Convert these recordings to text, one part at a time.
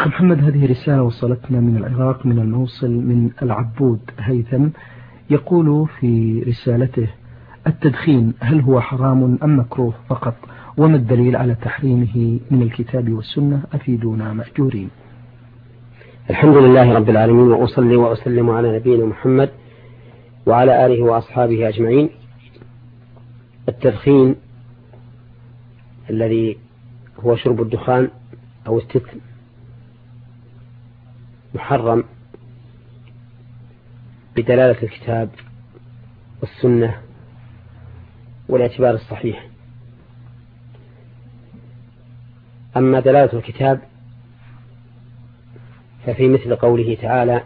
أخ محمد، هذه رسالة وصلتنا من العراق من الموصل من العبود هيثم، يقول في رسالته: التدخين هل هو حرام أم مكروه فقط؟ وما الدليل على تحريمه من الكتاب والسنة؟ أفيدونا مأجورين. الحمد لله رب العالمين، وأصلي وأسلم على نبينا محمد وعلى آله وأصحابه أجمعين. التدخين الذي هو شرب الدخان أو التتم محرم بدلالة الكتاب والسنة والاعتبار الصحيح. أما دلالة الكتاب ففي مثل قوله تعالى: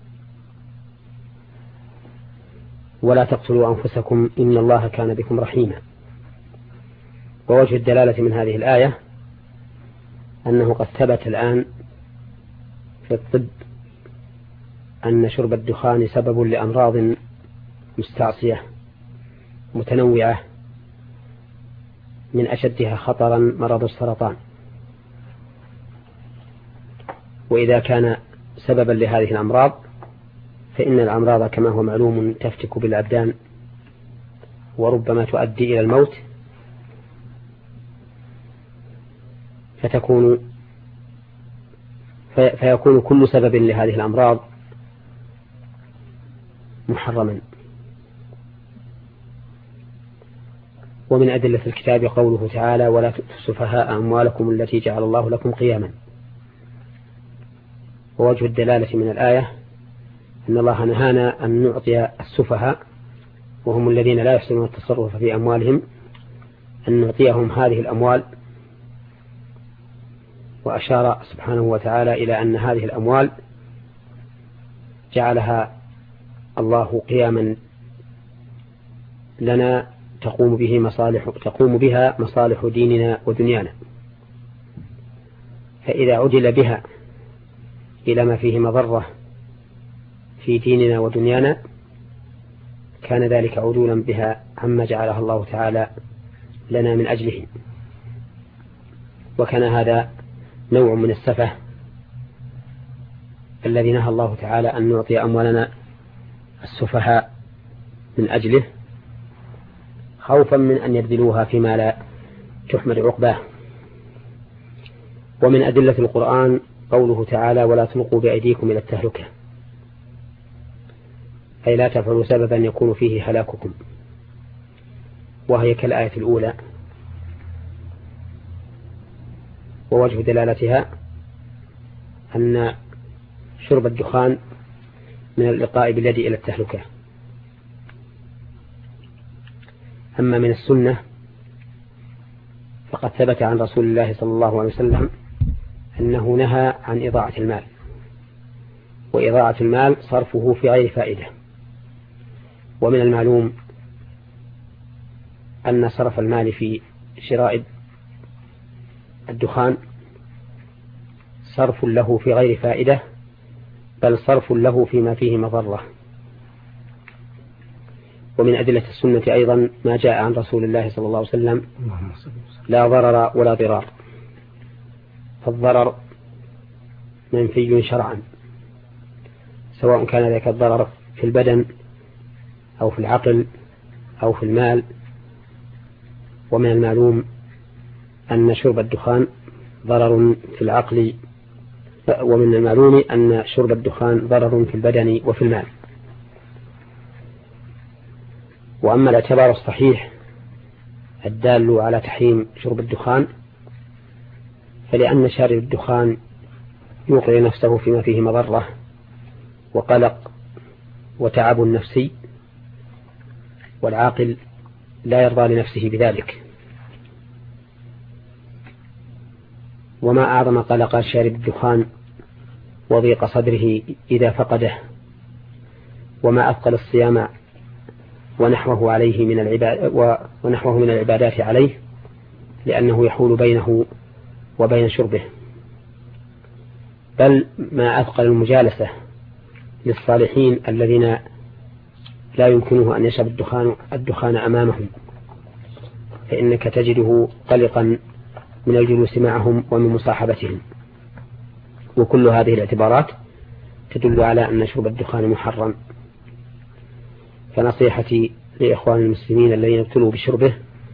ولا تقتلوا أنفسكم إن الله كان بكم رحيما. ووجه الدلالة من هذه الآية أنه قد ثبت الآن في الطب أن شرب الدخان سبب لأمراض مستعصية متنوعة، من أشدها خطرا مرض السرطان. وإذا كان سببا لهذه الأمراض فإن الأمراض كما هو معلوم تفتك بالأبدان وربما تؤدي إلى الموت، فيكون كل سبب لهذه الأمراض محرما. ومن أدلة الكتاب قوله تعالى: ولا تؤتوا السفهاء أموالكم التي جعل الله لكم قياما. ووجه الدلالة من الآية أن الله نهانا أن نعطي السفهاء، وهم الذين لا يحسنون التصرف في أموالهم، أن نعطيهم هذه الأموال. وأشار سبحانه وتعالى إلى أن هذه الأموال جعلها الله قياما لنا تقوم بها مصالح ديننا ودنيانا. فإذا عدل بها إلى ما فيه مضرة في ديننا ودنيانا كان ذلك عدولا بها عما جعلها الله تعالى لنا من أجله. وكان هذا نوع من السفه الذي نهى الله تعالى أن نعطي أموالنا السفهاء من أجله، خوفا من أن يبذلوها فيما لا تحمد عقباه. ومن أدلة القرآن قوله تعالى: ولا تلقوا بأيديكم إلى التهلكة، أي لا تفعلوا سببا يكون فيه هلاككم، وهي كالآية الأولى. ووجه دلالتها أن شرب الدخان من الإلقاء باليد إلى التهلكة. أما من السنة فقد ثبت عن رسول الله صلى الله عليه وسلم أنه نهى عن إضاعة المال، وإضاعة المال صرفه في غير فائدة. ومن المعلوم أن صرف المال في شراء الدخان صرف له في غير فائدة، بل صرف له فيما فيه مضرة. ومن أدلة السنة أيضا ما جاء عن رسول الله صلى الله عليه وسلم: لا ضرر ولا ضرار. فالضرر منفي شرعا، سواء كان ذلك الضرر في البدن أو في العقل أو في المال. ومن المعلوم أن شرب الدخان ضرر في العقل، ومن المعلوم أن شرب الدخان ضرر في البدن وفي المال. وأما الاعتبار الصحيح الدال على تحريم شرب الدخان فلأن شارب الدخان يوقع نفسه فيما فيه مضرة وقلق وتعب نفسي، والعاقل لا يرضى لنفسه بذلك. وما أعظم قلق شارب الدخان وضيق صدره إذا فقده، وما أثقل الصيام ونحوه من العبادات عليه، لأنه يحول بينه وبين شربه. بل ما أثقل المجالسة للصالحين الذين لا يمكنه أن يشرب الدخان أمامهم، فإنك تجده قلقا من الجلوس معهم ومن مصاحبتهم. وكل هذه الاعتبارات تدل على أن شرب الدخان محرم. فنصيحتي لإخوان المسلمين الذين ابتلوا بشربه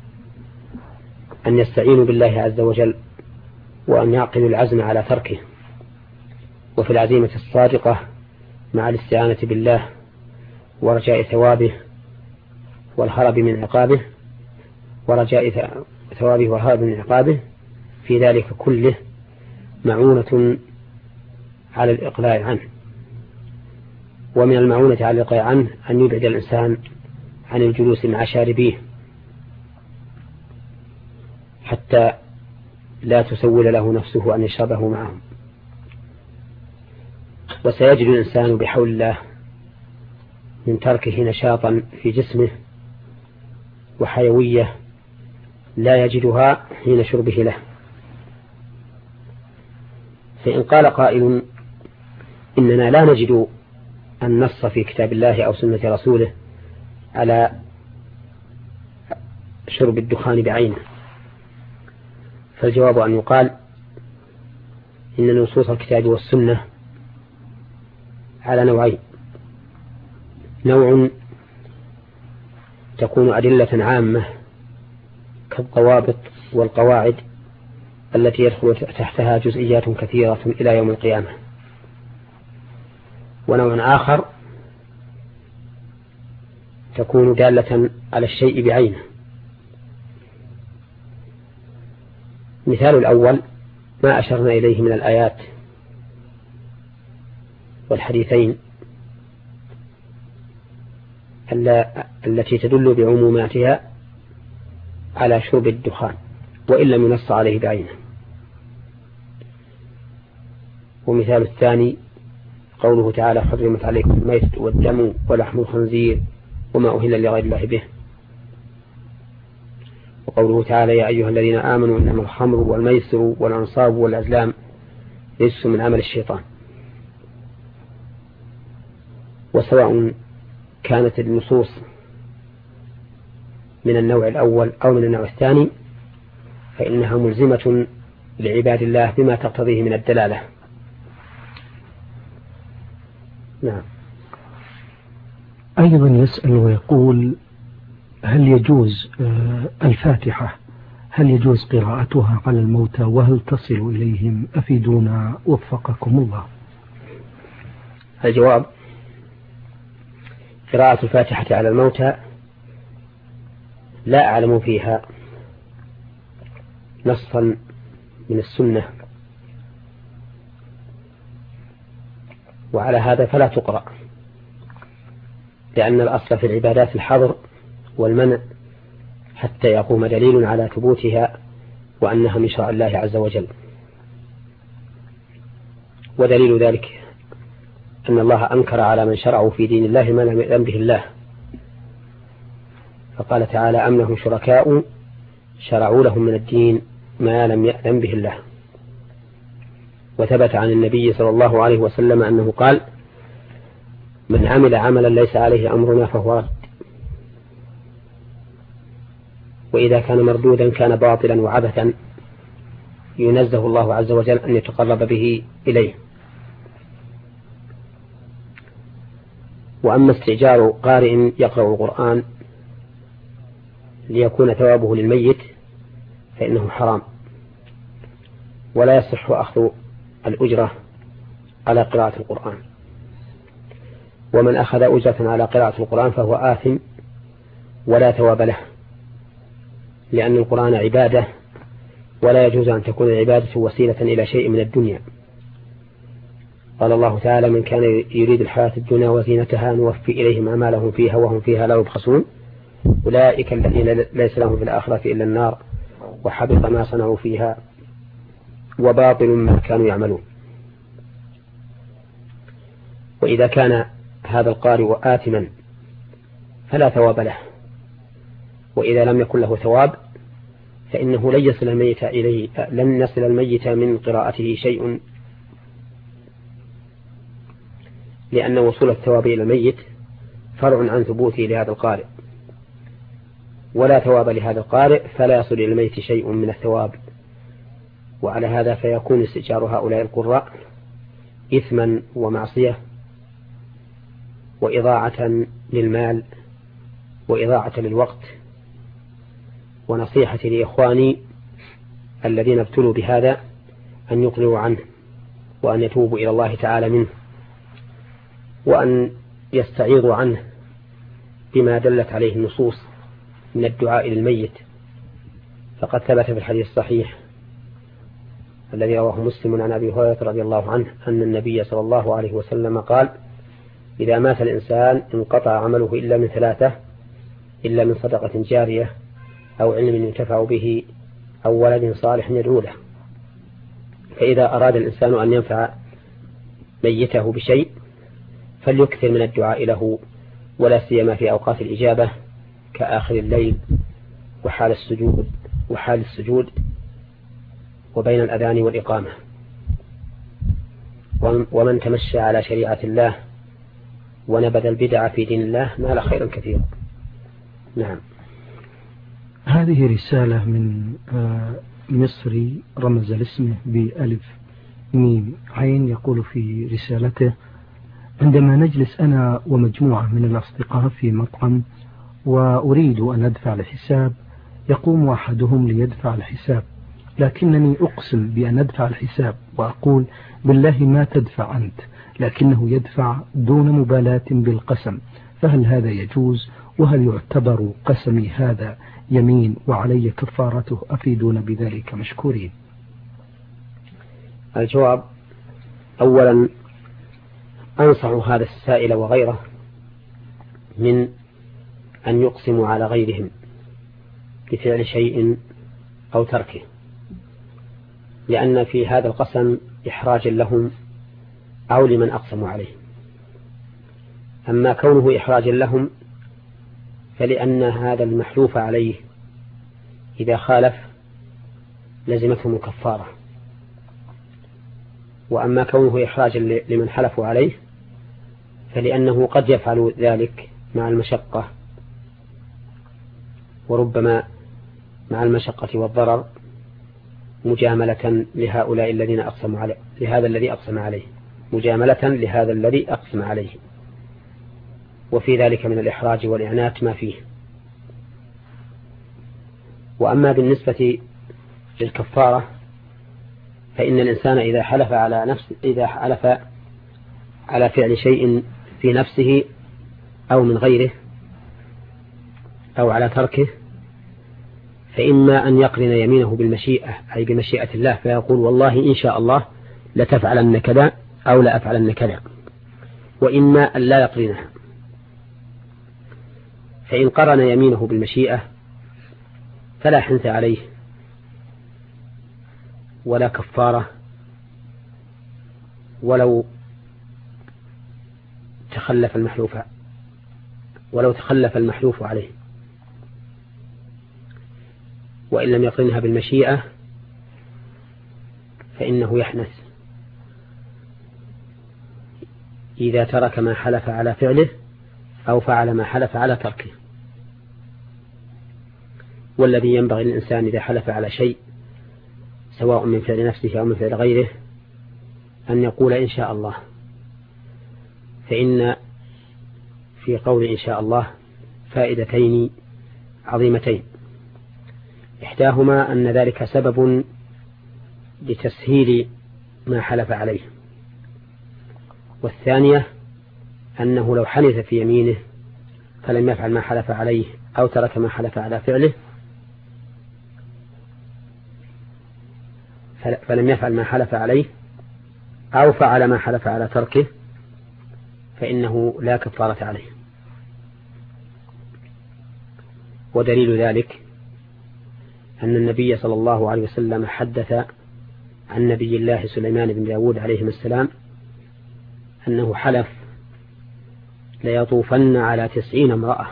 أن يستعينوا بالله عز وجل، وأن يعقلوا العزم على تركه، وفي العزيمة الصادقة مع الاستعانة بالله ورجاء ثوابه والهرب من عقابه في ذلك كله معونة على الإقلاع عنه. ومن المعونة على الإقلاع عنه أن يبعد الإنسان عن الجلوس مع شاربيه حتى لا تسول له نفسه أن يشربه معهم. وسيجد الإنسان بحول الله من تركه نشاطا في جسمه وحيوية لا يجدها حين شربه له. فإن قال قائل إننا لا نجد النص في كتاب الله أو سنة رسوله على شرب الدخان بعينه، فالجواب أن يقال إن نصوص الكتاب والسنة على نوعين: نوع تكون أدلة عامة كالضوابط والقواعد التي يدخل تحتها جزئيات كثيرة إلى يوم القيامة، ونوع آخر تكون دالة على الشيء بعينه. مثال الأول ما أشرنا إليه من الآيات والحديثين التي تدل بعموماتها على شرب الدخان وإن لم ينص عليه بعينه. ومثال الثاني قوله تعالى: حرمت عليكم الميتة والدم ولحم الخنزير وما أهل لغير الله به. وقوله تعالى: يا أيها الذين آمنوا إنما الخمر والميسر والأنصاب والأزلام رجس من عمل الشيطان. وسواء كانت النصوص من النوع الأول أو من النوع الثاني فإنها ملزمة لعباد الله بما تقتضيه من الدلالة. نعم. أيضا يسأل ويقول: هل يجوز الفاتحة هل يجوز قراءتها على الموتى وهل تصل إليهم؟ أفيدونا وفقكم الله. الجواب: قراءة الفاتحة على الموتى لا أعلم فيها نصا من السنة، وعلى هذا فلا تقرأ، لأن الأصل في العبادات الحظر والمنع حتى يقوم دليل على ثبوتها وأنها من شرع الله عز وجل. ودليل ذلك أن الله أنكر على من شرعوا في دين الله ما لم يأذن به الله، فقال تعالى: أم لهم شركاء شرعوا لهم من الدين ما لم يأذن به الله. وثبت عن النبي صلى الله عليه وسلم أنه قال: من عمل عملا ليس عليه أمرنا فهو رد. وإذا كان مردودا كان باطلا وعبثا ينزه الله عز وجل أن يتقرب به إليه. وأما استئجار قارئ يقرأ القرآن ليكون ثوابه للميت فإنه حرام، ولا يصح أخذ الأجرة على قراءة القرآن. ومن أخذ أجرة على قراءة القرآن فهو آثم ولا ثواب له، لأن القرآن عبادة ولا يجوز أن تكون العبادة وسيلة إلى شيء من الدنيا. قال الله تعالى: من كان يريد الحياة الدنيا وزينتها نوفي إليهم أعمالهم فيها وهم فيها لا يبخسون أولئك الذين ليس لهم في الآخرة إلا النار وحبط ما صنعوا فيها وباطل ما كانوا يعملون. وإذا كان هذا القارئ آثما فلا ثواب له، وإذا لم يكن له ثواب فإنه لن يصل الميت من قراءته شيء، لأن وصول الثواب إلى الميت فرع عن ثبوته لهذا القارئ، ولا ثواب لهذا القارئ فلا يصل إلى الميت شيء من الثواب. وعلى هذا فيكون استئجار هؤلاء القراء إثما ومعصية وإضاعة للمال وإضاعة للوقت. ونصيحتي لإخواني الذين ابتلوا بهذا أن يقلعوا عنه وأن يتوبوا إلى الله تعالى منه وأن يستعيضوا عنه بما دلت عليه النصوص من الدعاء للميت. فقد ثبت في الحديث الصحيح الذي رواه مسلم عن أبي هريرة رضي الله عنه أن النبي صلى الله عليه وسلم قال: إذا مات الإنسان انقطع عمله إلا من ثلاثة: إلا من صدقة جارية أو علم ينتفع به أو ولد صالح يدعو له. فإذا أراد الإنسان أن ينفع ميته بشيء فليكثر من الدعاء له، ولا سيما في أوقات الإجابة كآخر الليل وحال السجود وبين الأذان والإقامة. ومن تمشى على شريعة الله ونبذ البدع في دين الله نال خيرا كثيرا. نعم. هذه رسالة من مصري رمز الاسم بألف ميم عين، يقول في رسالته: عندما نجلس أنا ومجموعة من الأصدقاء في مطعم وأريد أن أدفع الحساب، يقوم أحدهم ليدفع الحساب، لكنني أقسم بأن أدفع الحساب وأقول: بالله ما تدفع أنت، لكنه يدفع دون مبالاة بالقسم، فهل هذا يجوز؟ وهل يعتبر قسمي هذا يمين وعلي كفارته؟ أفيدون بذلك مشكورين. الجواب: أولا أنصح هذا السائل وغيره من أن يقسموا على غيرهم بفعل شيء أو تركه، لأن في هذا القسم إحراج لهم أو لمن أقسموا عليه. أما كونه إحراج لهم فلأن هذا المحلوف عليه إذا خالف لزمتهم الكفارة، وأما كونه إحراج لمن حلفوا عليه فلأنه قد يفعل ذلك مع المشقة، وربما مع المشقة والضرر مجاملة لهؤلاء الذين أقسموا عليه، لهذا الذي أقسم عليه، مجاملة لهذا الذي أقسم عليه، وفي ذلك من الإحراج والإعنات ما فيه. وأما بالنسبة للكفارة فإن الإنسان إذا حلف على فعل شيء في نفسه أو من غيره أو على تركه، فإما أن يقرن يمينه بالمشيئة أي بمشيئة الله، فيقول: والله إن شاء الله لتفعلن كذا أو لا أفعلن كذا، وإما أن لا يقرنها. فإن قرن يمينه بالمشيئة فلا حنث عليه ولا كفارة ولو تخلف المحلوف عليه. وإن لم يقرنها بالمشيئة فإنه يحنث إذا ترك ما حلف على فعله أو فعل ما حلف على تركه. والذي ينبغي للإنسان إذا حلف على شيء سواء من فعل نفسه أو من فعل غيره أن يقول إن شاء الله، فإن في قول إن شاء الله فائدتين عظيمتين: إحداهما أن ذلك سبب لتسهيل ما حلف عليه، والثانية أنه لو حنث في يمينه فلم يفعل ما حلف عليه أو ترك ما حلف على فعله فلم يفعل ما حلف عليه أو فعل ما حلف على تركه فإنه لا كفارة عليه. ودليل ذلك أن النبي صلى الله عليه وسلم حدث عن نبي الله سليمان بن داود عليه السلام أنه حلف ليطوفن على 90 امرأة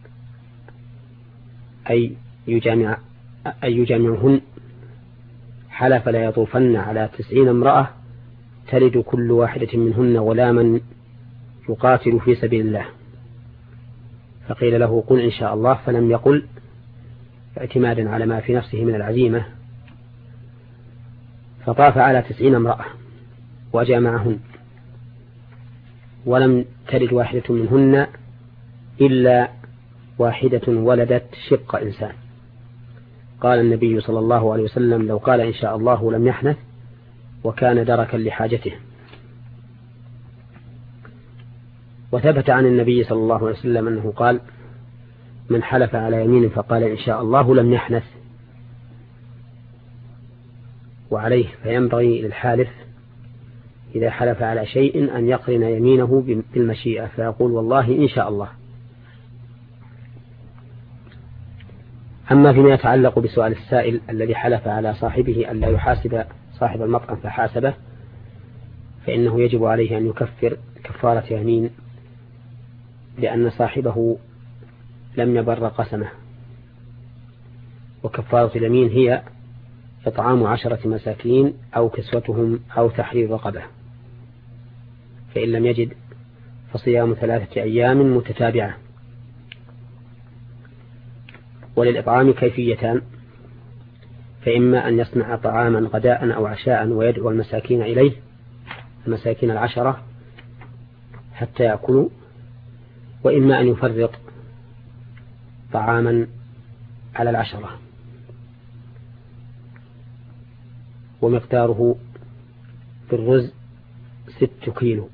أي يجامعهن، حلف ليطوفن على 90 امرأة تلد كل واحدة منهن غلاما يقاتل في سبيل الله، فقيل له: قل إن شاء الله، فلم يقل اعتمادا على ما في نفسه من العزيمة، فطاف على 90 امرأة وجامعهن ولم تلد واحدة منهن إلا واحدة ولدت شق إنسان. قال النبي صلى الله عليه وسلم: لو قال إن شاء الله لم يحنث، وكان دركا لحاجته. وثبت عن النبي صلى الله عليه وسلم أنه قال: من حلف على يمين فقال إن شاء الله لم يحنث. وعليه فينبغي للحالف إذا حلف على شيء أن يقرن يمينه بالمشيئة، فيقول: والله إن شاء الله. أما فيما يتعلق بسؤال السائل الذي حلف على صاحبه أن لا يحاسب صاحب المطعم فحاسبه، فإنه يجب عليه أن يكفر كفارة يمين، لأن صاحبه لم يبر قسمه. وكفارة اليمين هي إطعام 10 مساكين أو كسوتهم أو تحرير رقبة، فإن لم يجد فصيام 3 أيام متتابعة. وللإطعام كيفيتان: فإما أن يصنع طعاما غداء أو عشاء ويدعو المساكين إليه، المساكين 10 حتى يأكلوا، وإما أن يفرط طعاما على 10 ومقداره في الرز 6 كيلو.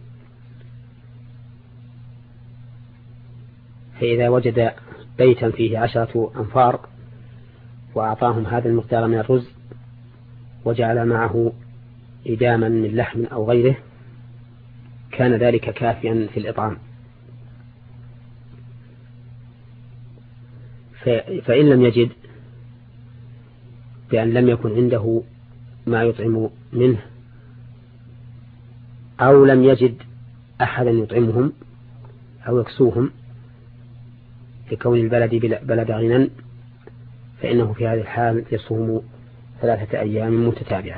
فإذا وجد بيتا فيه 10 أنفار وأعطاهم هذا المقدار من الرز وجعل معه إداما من لحم أو غيره، كان ذلك كافيا في الإطعام. فإن لم يجد بأن لم يكن عنده ما يطعم منه، أو لم يجد أحدا يطعمهم أو يكسوهم لكون البلد بلد غنى، فإنه في هذه الحال يصوم 3 أيام متتابعة.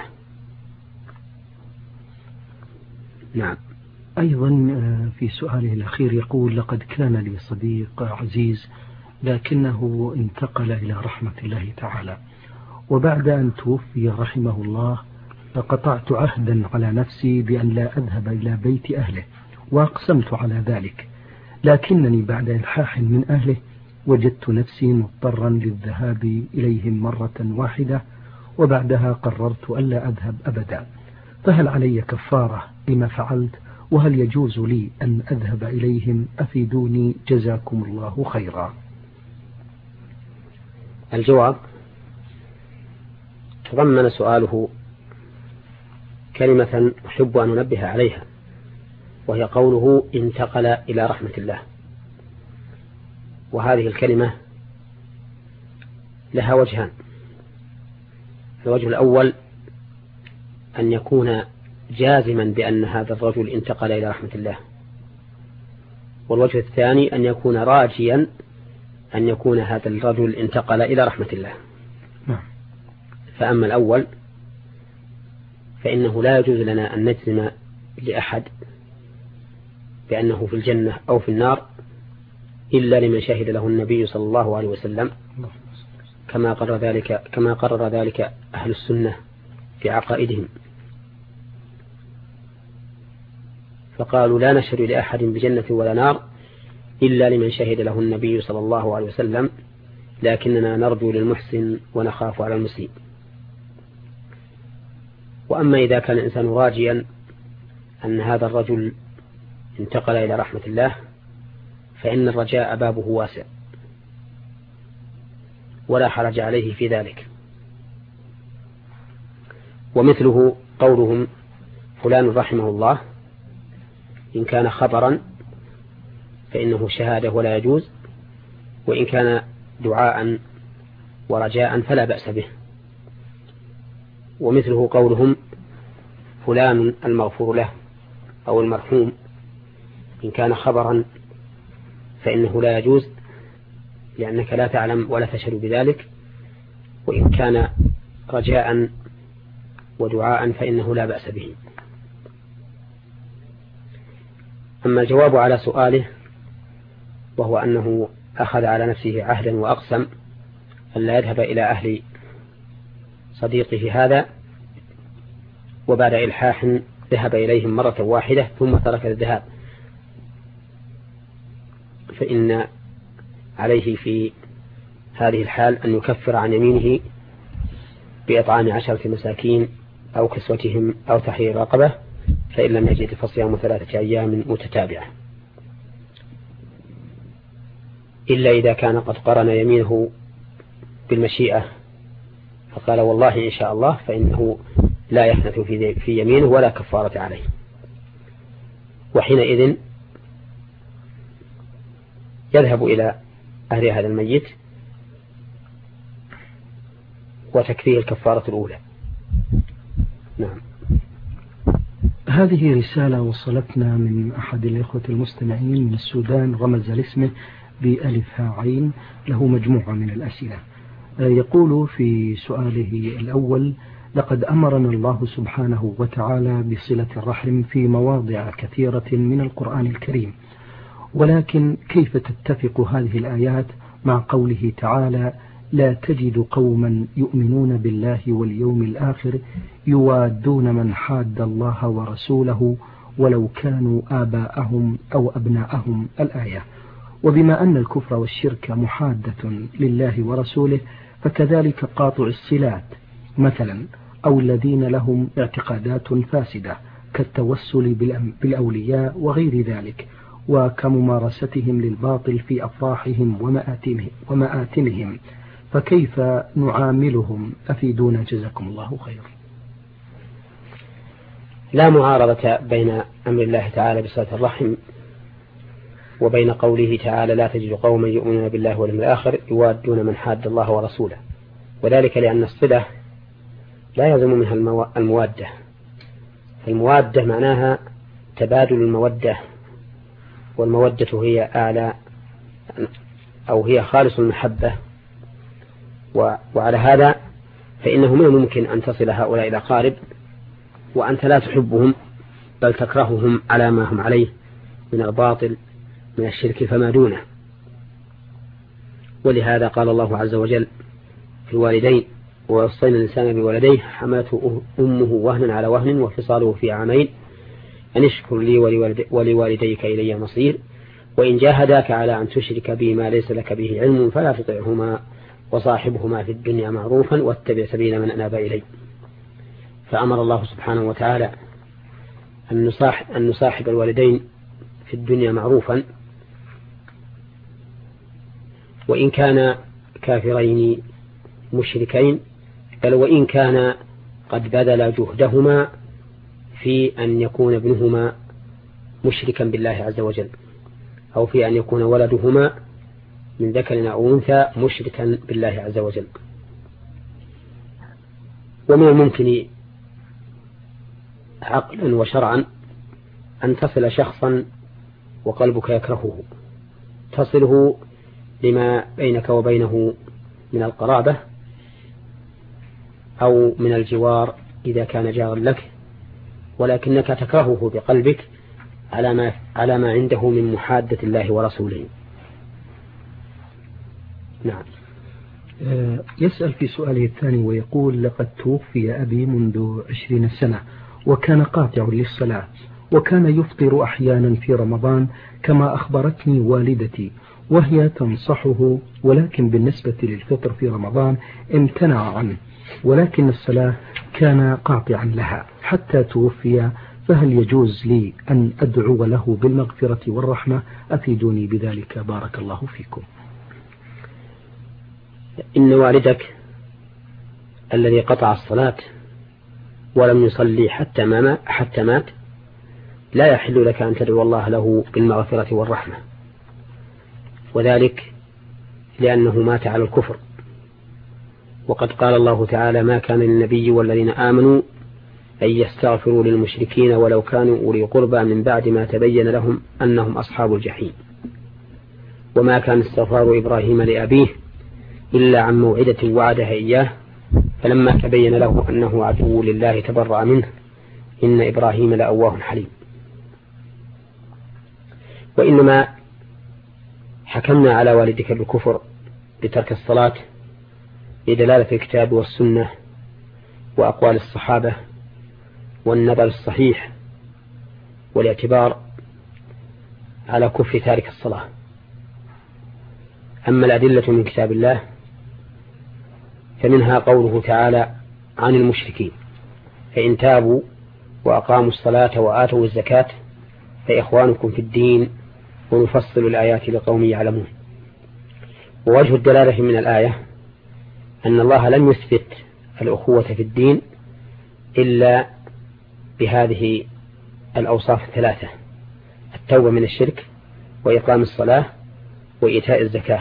نعم. أيضا في سؤاله الأخير يقول: لقد كان لي صديق عزيز لكنه انتقل إلى رحمة الله تعالى، وبعد أن توفي رحمه الله فقطعت عهدا على نفسي بأن لا أذهب إلى بيت أهله، وأقسمت على ذلك، لكنني بعد إلحاح من أهله وجدت نفسي مضطرا للذهاب إليهم مرة واحدة، وبعدها قررت ألا أذهب أبدا، فهل علي كفارة لما فعلت؟ وهل يجوز لي أن أذهب إليهم؟ أفيدوني جزاكم الله خيرا. الجواب: تضمن سؤاله كلمة أحب أن أنبه عليها، وهي قوله انتقل إلى رحمة الله. وهذه الكلمة لها وجهان: الوجه الأول أن يكون جازما بأن هذا الرجل انتقل إلى رحمة الله، والوجه الثاني أن يكون راجيا أن يكون هذا الرجل انتقل إلى رحمة الله. فأما الأول فإنه لا يجوز لنا أن نجزم لأحد بأنه في الجنة أو في النار إلا لمن شهد له النبي صلى الله عليه وسلم، كما قرر ذلك أهل السنة في عقائدهم، فقالوا: لا نشهد لأحد بجنة ولا نار إلا لمن شهد له النبي صلى الله عليه وسلم، لكننا نرجو للمحسن ونخاف على المسيء. وأما إذا كان الإنسان راجيا أن هذا الرجل انتقل إلى رحمة الله، فإن الرجاء بابه واسع ولا حرج عليه في ذلك. ومثله قولهم فلان رحمه الله، إن كان خبرا فإنه شهادة ولا يجوز، وإن كان دعاء ورجاء فلا بأس به. ومثله قولهم فلان المغفور له أو المرحوم، إن كان خبرا فإنه لا يجوز لأنك لا تعلم ولا تشهد بذلك، وإن كان رجاء ودعاء فإنه لا بأس به. أما الجواب على سؤاله وهو أنه أخذ على نفسه عهدا وأقسم أن لا يذهب إلى أهل صديقه هذا، وبعد إلحاح ذهب إليهم مرة واحدة ثم ترك الذهاب، فإن عليه في هذه الحال أن يكفر عن يمينه بإطعام 10 مساكين أو كسوتهم أو تحرير رقبة، فإن لم يجد فصيام 3 أيام متتابعة، إلا إذا كان قد قرن يمينه بالمشيئة فقال والله إن شاء الله، فإنه لا يحنث في يمينه ولا كفارة عليه. وحينئذ يذهب إلى أهل هذا الميت وتكفيه الكفارة الأولى. نعم. هذه رسالة وصلتنا من أحد الإخوة المستمعين من السودان، رمز لاسمه بألف ها عين، له مجموعة من الأسئلة. يقول في سؤاله الأول: لقد أمرنا الله سبحانه وتعالى بصلة الرحم في مواضع كثيرة من القرآن الكريم، ولكن كيف تتفق هذه الآيات مع قوله تعالى: لا تجد قوما يؤمنون بالله واليوم الآخر يوادون من حاد الله ورسوله ولو كانوا آباءهم أو أبناءهم، الآية. وبما أن الكفر والشرك محادة لله ورسوله، فكذلك قاطع الصلات مثلا، أو الذين لهم اعتقادات فاسدة كالتوسل بالأولياء وغير ذلك، وكممارستهم للباطل في أفراحهم ومآتمهم، فكيف نعاملهم؟ أفيدونا جزاكم الله خير. لا معارضة بين أمر الله تعالى بصلة الرحم وبين قوله تعالى: لا تجد قوما يؤمنون بالله واليوم الآخر يوادون من حاد الله ورسوله، وذلك لأن الصلة لا يلزم منها الموادة. الموادة معناها تبادل المودة، والمودة هي أعلى أو هي خالص المحبة. وعلى هذا فإنه من الممكن أن تصل هؤلاء الأقارب وأنت لا تحبهم بل تكرههم على ما هم عليه من الباطل من الشرك فما دونه. ولهذا قال الله عز وجل في الوالدين: ووصينا الإنسان بولديه حملته أمه وهنا على وهن وفصاله في عامين أن اشكر لي ولوالديك إلي المصير وإن جاهداك على أن تشرك بي ما ليس لك به علم فلا تطعهما وصاحبهما في الدنيا معروفا واتبع سبيل من أناب إلي. فأمر الله سبحانه وتعالى أن نصاحب الوالدين في الدنيا معروفا، وإن كان كافرين مشركين، بل وإن كان قد بذل جهدهما في أن يكون ابنهما مشركا بالله عز وجل، أو في أن يكون ولدهما من ذكر أو أنثى مشركا بالله عز وجل. ومن الممكن عقلا وشرعا أن تصل شخصا وقلبك يكرهه، تصله لما بينك وبينه من القرابة أو من الجوار إذا كان جارا لك، ولكنك تكرهه بقلبك على ما عنده من محادة الله ورسوله. نعم. يسأل في سؤاله الثاني ويقول: لقد توفي أبي منذ 20 سنة وكان قاطع للصلاة، وكان يفطر أحيانا في رمضان كما أخبرتني والدتي، وهي تنصحه، ولكن بالنسبة للفطر في رمضان امتنع عنه، ولكن الصلاة كان قاطعا لها حتى توفي، فهل يجوز لي أن أدعو له بالمغفرة والرحمة؟ أفيدوني بذلك بارك الله فيكم. إن والدك الذي قطع الصلاة ولم يصلي حتى مات لا يحل لك أن تدعو الله له بالمغفرة والرحمة، وذلك لأنه مات على الكفر. وقد قال الله تعالى: ما كان للنبي والذين آمنوا أن يستغفروا للمشركين ولو كانوا أولي قربى من بعد ما تبين لهم أنهم أصحاب الجحيم. وما كان استغفار إبراهيم لأبيه إلا عن موعدة وعدها إياه فلما تبين له أنه عدو لله تبرأ منه إن إبراهيم لأواه حليم. وإنما حكمنا على والدك بالكفر بترك الصلاة بدلالة الكتاب والسنة وأقوال الصحابة والنظر الصحيح والاعتبار على كفر تارك الصلاة. أما الأدلة من كتاب الله فمنها قوله تعالى عن المشركين: فإن تابوا وأقاموا الصلاة وآتوا الزكاة فإخوانكم في الدين ونفصل الآيات لقوم يعلمون. ووجه الدلالة من الآية أن الله لم يثبت الأخوة في الدين إلا بهذه الأوصاف الثلاثة: التوبة من الشرك، وإقام الصلاة، وإيتاء الزكاة.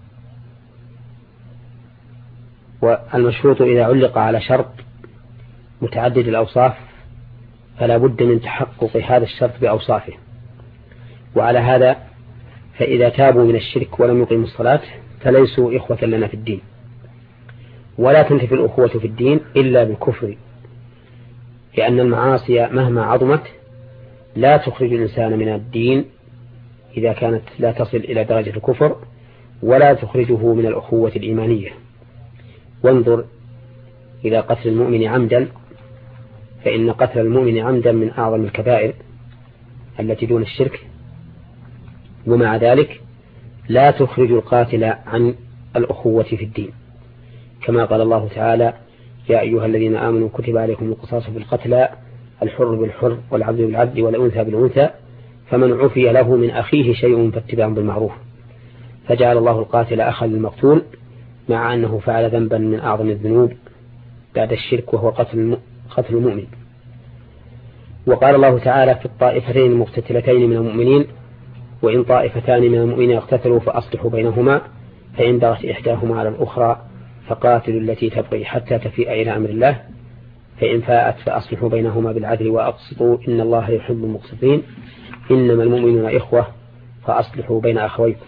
والمشروط إذا علق على شرط متعدد الأوصاف فلا بد من تحقق هذا الشرط بأوصافه. وعلى هذا فإذا تابوا من الشرك ولم يقيموا الصلاة فليسوا إخوة لنا في الدين. ولا تنتفي الأخوة في الدين إلا بالكفر، لأن المعاصي مهما عظمت لا تخرج الإنسان من الدين إذا كانت لا تصل إلى درجة الكفر، ولا تخرجه من الأخوة الإيمانية. وانظر إلى قتل المؤمن عمدا، فإن قتل المؤمن عمدا من أعظم الكبائر التي دون الشرك، ومع ذلك لا تخرج القاتل عن الأخوة في الدين، كما قال الله تعالى: يا أيها الذين آمنوا كتب عليكم القصاص في القتلى الحر بالحر والعبد بالعبد والأنثى بالأنثى فمن عفي له من أخيه شيء فاتباع بالمعروف. فجعل الله القاتل أخا للمقتول مع أنه فعل ذنبا من أعظم الذنوب بعد الشرك، وهو قتل المؤمن. وقال الله تعالى في الطائفتين المقتتلتين من المؤمنين: وإن طائفتان من المؤمنين اقتتلوا فأصلحوا بينهما فإن بغت إحداهما على الأخرى فقاتلوا التي تبغي حتى تفيء إلى أمر الله فإن فاءت فأصلحوا بينهما بالعدل وأقسطوا إن الله يحب المقسطين إنما المؤمنون إخوة فأصلحوا بين أخويكم.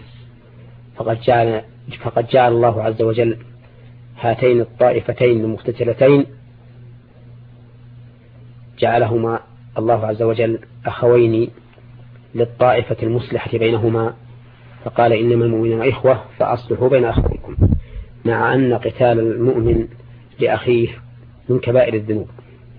فقد جعل الله عز وجل هاتين الطائفتين المقتتلتين جعلهما الله عز وجل أخوين للطائفة المصلحة بينهما، فقال إنما المؤمنون إخوة فأصلحوا بين أخويكم، مع أن قتال المؤمن لأخيه من كبائر الذنوب.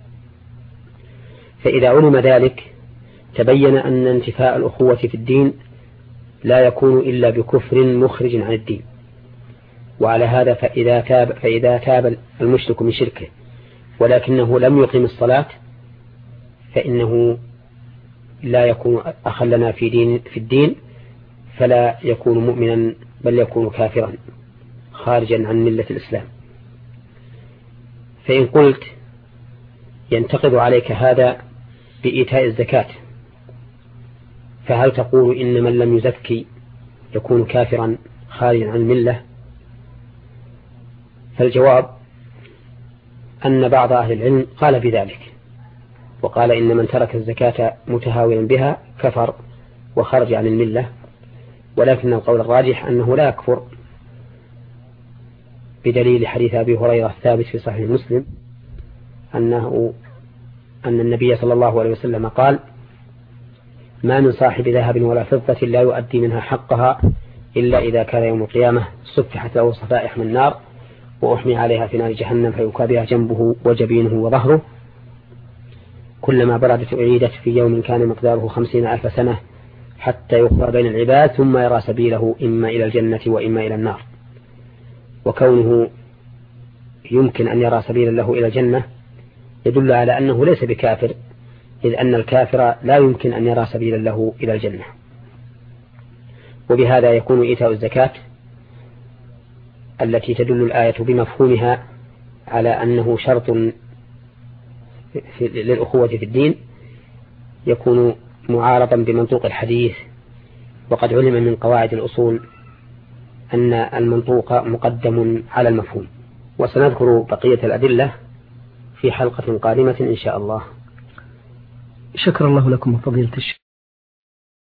فإذا علم ذلك تبين أن انتفاء الأخوة في الدين لا يكون إلا بكفر مخرج عن الدين. وعلى هذا فإذا تاب المشرك من شركه ولكنه لم يقم الصلاة فإنه لا يكون أخا لنا في الدين، فلا يكون مؤمنا بل يكون كافرا خارجا عن ملة الإسلام. فإن قلت ينتقد عليك هذا بإيتاء الزكاة، فهل تقول إن من لم يزكي يكون كافرا خارجا عن الملة؟ فالجواب أن بعض أهل العلم قال بذلك، وقال إن من ترك الزكاة متهاونا بها كفر وخرج عن الملة، ولكن القول الراجح أنه لا يكفر، بدليل حديث أبي هريرة الثابت في صحيح مسلم أن النبي صلى الله عليه وسلم قال: ما من صاحب ذهب ولا فضة لا يؤدي منها حقها إلا إذا كان يوم القيامة صفحت له صفائح من نار وأحمي عليها في نار جهنم فيكوى بها جنبه وجبينه وظهره كلما بردت أعيدت في يوم كان مقداره 50,000 سنة حتى يقضى بين العباد ثم يرى سبيله إما إلى الجنة وإما إلى النار. وكونه يمكن أن يرى سبيلا له إلى الجنة يدل على أنه ليس بكافر، إذ أن الكافر لا يمكن أن يرى سبيلا له إلى الجنة. وبهذا يكون إيتاء الزكاة التي تدل الآية بمفهومها على أنه شرط للأخوة في الدين يكون معارضا بمنطوق الحديث. وقد علم من قواعد الأصول أن المنطوق مقدم على المفهوم. وسنذكر بقية الأدلة في حلقة قادمة إن شاء الله. شكر الله لكم فضيلة الشيخ.